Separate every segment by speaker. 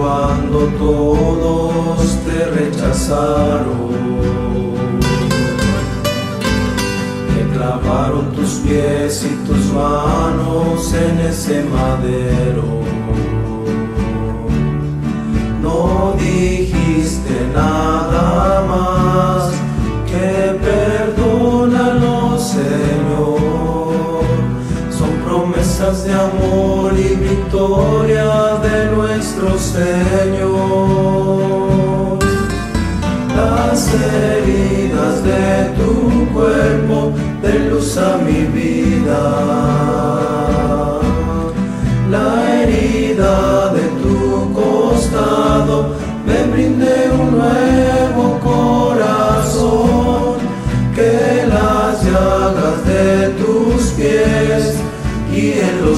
Speaker 1: cuando todos te rechazaron, te clavaron tus pies y tus manos en ese madero. No dijiste nada más que perdónalo, Señor. Son promesas de amor y victoria de nuestro Señor. Las heridas de tu cuerpo den luz a mi vida. La herida de tu costado me brinde un nuevo corazón. Que las llagas de tus pies guíen los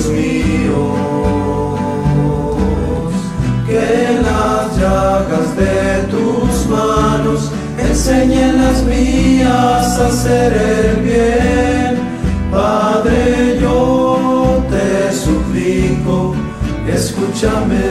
Speaker 1: míos. Que las llagas de tus manos enseñen las mías a hacer el bien. Padre, yo te suplico, escúchame.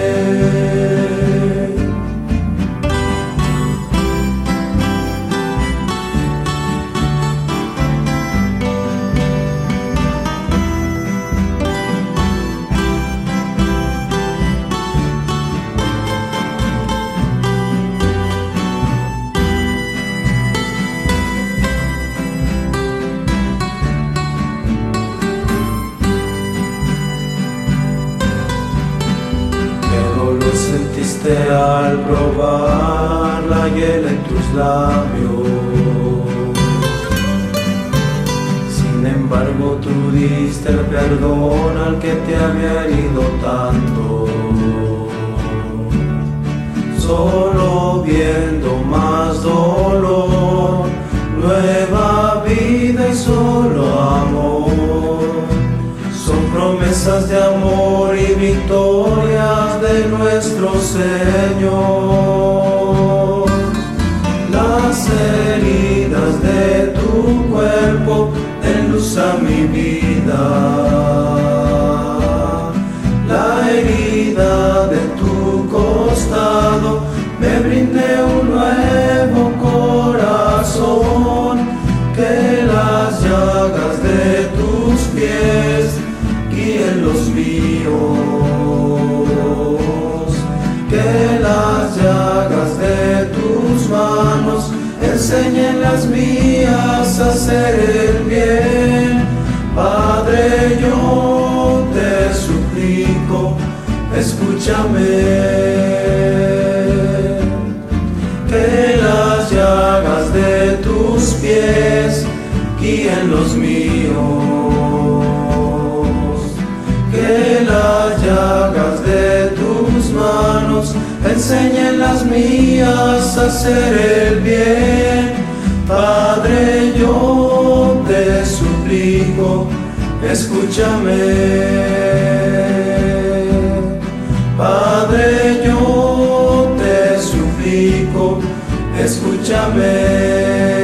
Speaker 1: Sentiste al probar la hiel en tus labios. Sin embargo, tú diste el perdón al que te había herido tanto. Solo viendo más dolor, nueva vida y solo amor. Son promesas de amor y victorias de nuestro Señor. Las heridas de tu cuerpo den luz a mi vida. La herida de tu costado me brinde un nuevo corazón. Que las llagas de tus pies guíen los míos. Que las llagas de tus manos enseñen las mías a hacer el bien. Padre, yo te suplico, escúchame. Que las llagas de tus pies guíen los míos. Que las llagas de tus manos enseñen las mías a hacer el bien. Padre, yo te suplico, escúchame. Padre, yo te suplico, escúchame.